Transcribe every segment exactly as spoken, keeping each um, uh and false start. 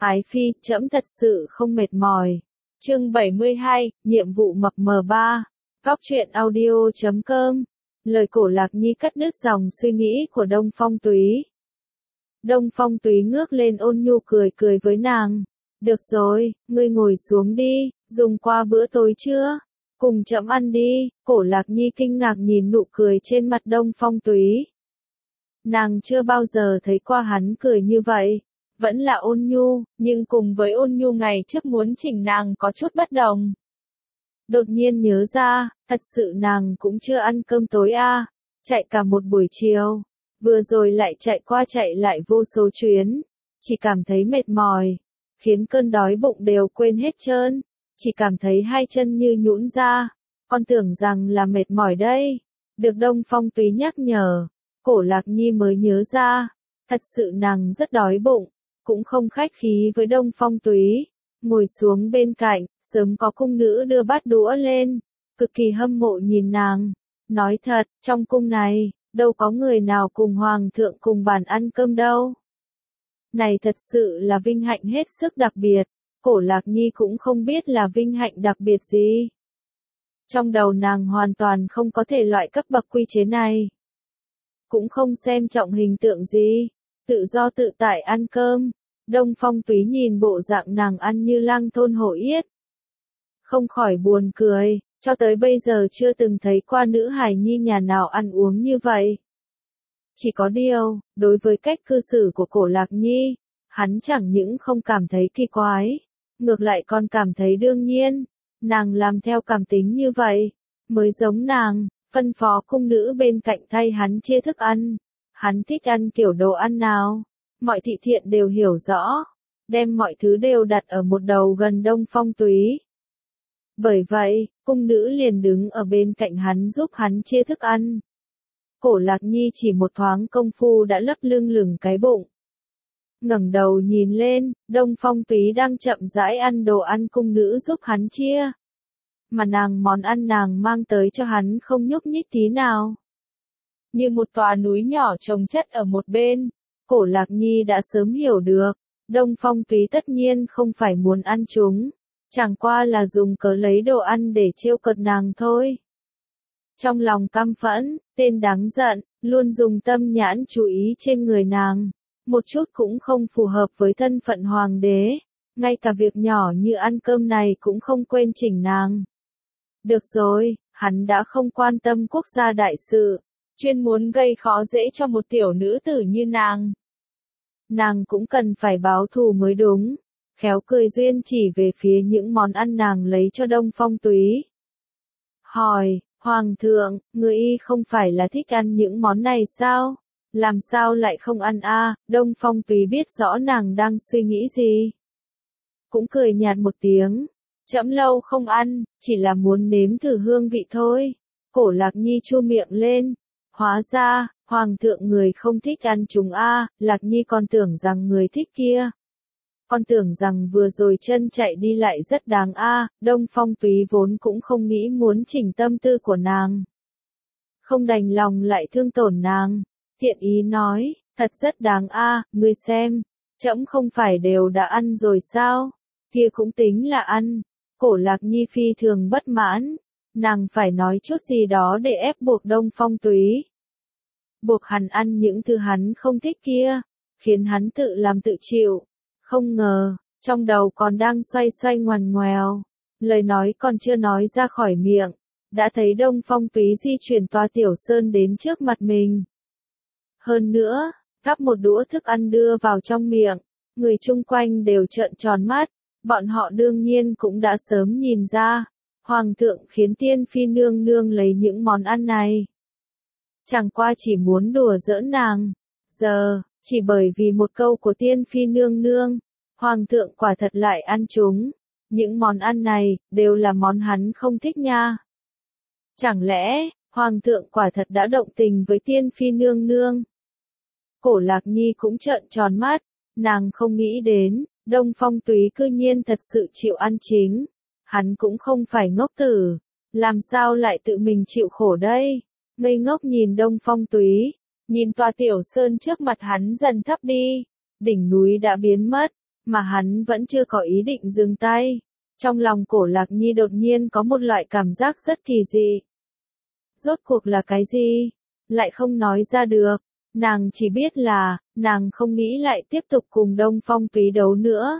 Ái Phi, trẫm thật sự không mệt mỏi. Chương bảy mươi hai, nhiệm vụ mập mờ ba. Góc truyện audio chấm com. Lời Cổ Lạc Nhi cắt đứt dòng suy nghĩ của Đông Phong Túy. Đông Phong Túy ngước lên ôn nhu cười cười với nàng. Được rồi, ngươi ngồi xuống đi, dùng qua bữa tối chưa? Cùng trẫm ăn đi. Cổ Lạc Nhi kinh ngạc nhìn nụ cười trên mặt Đông Phong Túy. Nàng chưa bao giờ thấy qua hắn cười như vậy. Vẫn là ôn nhu, nhưng cùng với ôn nhu ngày trước muốn chỉnh nàng có chút bất đồng. Đột nhiên nhớ ra, thật sự nàng cũng chưa ăn cơm tối à, chạy cả một buổi chiều, vừa rồi lại chạy qua chạy lại vô số chuyến, chỉ cảm thấy mệt mỏi, khiến cơn đói bụng đều quên hết trơn, chỉ cảm thấy hai chân như nhũn ra, con tưởng rằng là mệt mỏi đây, được Đông Phong Túy nhắc nhở, Cổ Lạc Nhi mới nhớ ra, thật sự nàng rất đói bụng. Cũng không khách khí với Đông Phong Túy, ngồi xuống bên cạnh, sớm có cung nữ đưa bát đũa lên, cực kỳ hâm mộ nhìn nàng, nói thật, trong cung này, đâu có người nào cùng hoàng thượng cùng bàn ăn cơm đâu. Này thật sự là vinh hạnh hết sức đặc biệt, Cổ Lạc Nhi cũng không biết là vinh hạnh đặc biệt gì. Trong đầu nàng hoàn toàn không có thể loại cấp bậc quy chế này. Cũng không xem trọng hình tượng gì. Tự do tự tại ăn cơm, Đông Phong Túy nhìn bộ dạng nàng ăn như lang thôn hổ yết. Không khỏi buồn cười, cho tới bây giờ chưa từng thấy qua nữ hài nhi nhà nào ăn uống như vậy. Chỉ có điều, đối với cách cư xử của Cổ Lạc Nhi, hắn chẳng những không cảm thấy kỳ quái, ngược lại còn cảm thấy đương nhiên, nàng làm theo cảm tính như vậy, mới giống nàng, phân phó cung nữ bên cạnh thay hắn chia thức ăn. Hắn thích ăn kiểu đồ ăn nào, mọi thị thiện đều hiểu rõ, đem mọi thứ đều đặt ở một đầu gần Đông Phong Túy. Bởi vậy, cung nữ liền đứng ở bên cạnh hắn giúp hắn chia thức ăn. Cổ Lạc Nhi chỉ một thoáng công phu đã lấp lưng lửng cái bụng. Ngẩng đầu nhìn lên, Đông Phong Túy đang chậm rãi ăn đồ ăn cung nữ giúp hắn chia. Mà nàng món ăn nàng mang tới cho hắn không nhúc nhích tí nào. Như một tòa núi nhỏ chồng chất ở một bên, Cổ Lạc Nhi đã sớm hiểu được, Đông Phong Túy tất nhiên không phải muốn ăn chúng, chẳng qua là dùng cớ lấy đồ ăn để trêu cợt nàng thôi. Trong lòng căm phẫn, tên đáng giận, luôn dùng tâm nhãn chú ý trên người nàng, một chút cũng không phù hợp với thân phận hoàng đế, ngay cả việc nhỏ như ăn cơm này cũng không quên chỉnh nàng. Được rồi, hắn đã không quan tâm quốc gia đại sự. Chuyên muốn gây khó dễ cho một tiểu nữ tử như nàng. Nàng cũng cần phải báo thù mới đúng. Khéo cười duyên chỉ về phía những món ăn nàng lấy cho Đông Phong Túy. Hỏi, Hoàng thượng, người y không phải là thích ăn những món này sao? Làm sao lại không ăn a? À? Đông Phong Túy biết rõ nàng đang suy nghĩ gì. Cũng cười nhạt một tiếng. Trẫm lâu không ăn, chỉ là muốn nếm thử hương vị thôi. Cổ Lạc Nhi chu miệng lên. Hóa ra, hoàng thượng người không thích ăn chúng a, à, Lạc Nhi còn tưởng rằng người thích kia. Con tưởng rằng vừa rồi chân chạy đi lại rất đáng a, à, Đông Phong Túy vốn cũng không nghĩ muốn chỉnh tâm tư của nàng. Không đành lòng lại thương tổn nàng, thiện ý nói, thật rất đáng a, à, ngươi xem, trẫm không phải đều đã ăn rồi sao, kia cũng tính là ăn. Cổ Lạc Nhi phi thường bất mãn. Nàng phải nói chút gì đó để ép buộc Đông Phong Túy. Buộc hắn ăn những thứ hắn không thích kia, khiến hắn tự làm tự chịu. Không ngờ, trong đầu còn đang xoay xoay ngoằn ngoèo, lời nói còn chưa nói ra khỏi miệng, đã thấy Đông Phong Túy di chuyển toa tiểu sơn đến trước mặt mình. Hơn nữa, gắp một đũa thức ăn đưa vào trong miệng, người chung quanh đều trợn tròn mắt, bọn họ đương nhiên cũng đã sớm nhìn ra. Hoàng thượng khiến tiên phi nương nương lấy những món ăn này. Chẳng qua chỉ muốn đùa giỡn nàng. Giờ, chỉ bởi vì một câu của tiên phi nương nương, hoàng thượng quả thật lại ăn chúng. Những món ăn này, đều là món hắn không thích nha. Chẳng lẽ, hoàng thượng quả thật đã động tình với tiên phi nương nương? Cổ Lạc Nhi cũng trợn tròn mắt, nàng không nghĩ đến, Đông Phong Túy cư nhiên thật sự chịu ăn chính. Hắn cũng không phải ngốc tử, làm sao lại tự mình chịu khổ đây? Ngây ngốc nhìn Đông Phong Túy, nhìn tòa tiểu sơn trước mặt hắn dần thấp đi, đỉnh núi đã biến mất, mà hắn vẫn chưa có ý định dừng tay. Trong lòng Cổ Lạc Nhi đột nhiên có một loại cảm giác rất kỳ dị. Rốt cuộc là cái gì? Lại không nói ra được. Nàng chỉ biết là, nàng không nghĩ lại tiếp tục cùng Đông Phong Túy đấu nữa.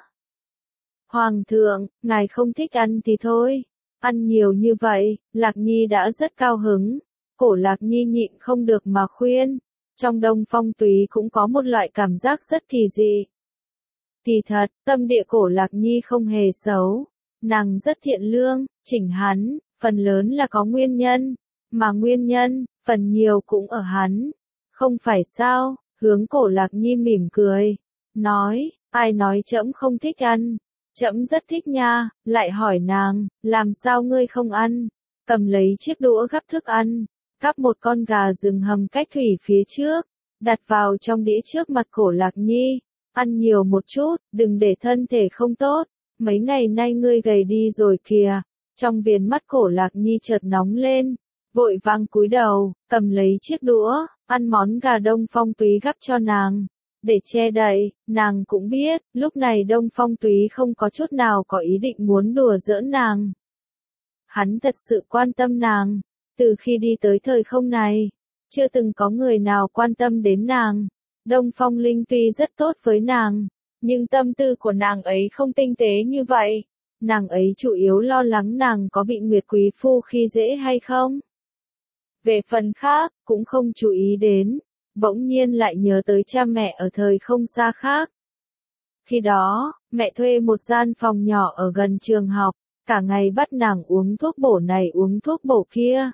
Hoàng thượng, ngài không thích ăn thì thôi. Ăn nhiều như vậy, Lạc Nhi đã rất cao hứng. Cổ Lạc Nhi nhịn không được mà khuyên. Trong Đông Phong Túy cũng có một loại cảm giác rất kỳ dị. Kỳ thật, tâm địa Cổ Lạc Nhi không hề xấu. Nàng rất thiện lương, chỉnh hắn, phần lớn là có nguyên nhân. Mà nguyên nhân, phần nhiều cũng ở hắn. Không phải sao, hướng Cổ Lạc Nhi mỉm cười. Nói, ai nói trẫm không thích ăn. Trẫm rất thích nha, lại hỏi nàng, làm sao ngươi không ăn? Cầm lấy chiếc đũa gắp thức ăn, gắp một con gà rừng hầm cách thủy phía trước, đặt vào trong đĩa trước mặt Cổ Lạc Nhi. Ăn nhiều một chút, đừng để thân thể không tốt, mấy ngày nay ngươi gầy đi rồi kìa. Trong viền mắt Cổ Lạc Nhi chợt nóng lên, vội vàng cúi đầu, cầm lấy chiếc đũa, ăn món gà Đông Phong Túy gắp cho nàng. Để che đậy, nàng cũng biết, lúc này Đông Phong Túy không có chút nào có ý định muốn đùa giỡn nàng. Hắn thật sự quan tâm nàng. Từ khi đi tới thời không này, chưa từng có người nào quan tâm đến nàng. Đông Phong Linh tuy rất tốt với nàng, nhưng tâm tư của nàng ấy không tinh tế như vậy. Nàng ấy chủ yếu lo lắng nàng có bị Nguyệt Quý Phu khi dễ hay không. Về phần khác, cũng không chú ý đến. Bỗng nhiên lại nhớ tới cha mẹ ở thời không xa khác. Khi đó, mẹ thuê một gian phòng nhỏ ở gần trường học, cả ngày bắt nàng uống thuốc bổ này uống thuốc bổ kia.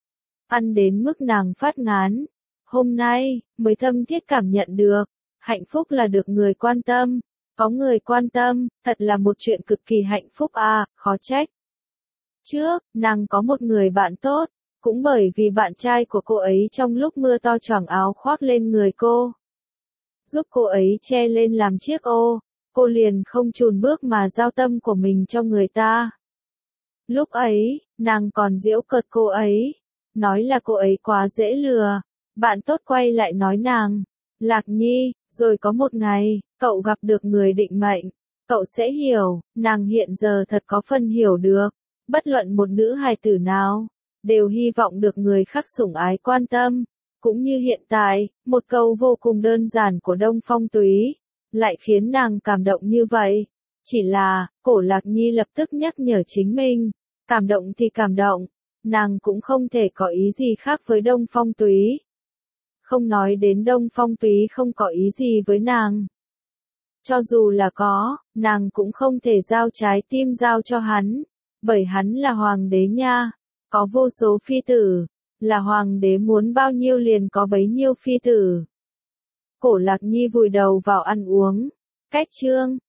Ăn đến mức nàng phát ngán. Hôm nay, mới thâm thiết cảm nhận được, hạnh phúc là được người quan tâm. Có người quan tâm, thật là một chuyện cực kỳ hạnh phúc à, khó trách. Trước, nàng có một người bạn tốt. Cũng bởi vì bạn trai của cô ấy trong lúc mưa to choàng áo khoác lên người cô, giúp cô ấy che lên làm chiếc ô, cô liền không chùn bước mà giao tâm của mình cho người ta. Lúc ấy, nàng còn giễu cợt cô ấy, nói là cô ấy quá dễ lừa. Bạn tốt quay lại nói nàng, Lạc Nhi, rồi có một ngày, cậu gặp được người định mệnh, cậu sẽ hiểu, nàng hiện giờ thật có phần hiểu được, bất luận một nữ hài tử nào đều hy vọng được người khác sủng ái quan tâm. Cũng như hiện tại, một câu vô cùng đơn giản của Đông Phong Túy, lại khiến nàng cảm động như vậy. Chỉ là, Cổ Lạc Nhi lập tức nhắc nhở chính mình, cảm động thì cảm động, nàng cũng không thể có ý gì khác với Đông Phong Túy. Không nói đến Đông Phong Túy không có ý gì với nàng. Cho dù là có, nàng cũng không thể giao trái tim giao cho hắn, bởi hắn là hoàng đế nha. Có vô số phi tử, là hoàng đế muốn bao nhiêu liền có bấy nhiêu phi tử. Cổ Lạc Nhi vùi đầu vào ăn uống. Cách chương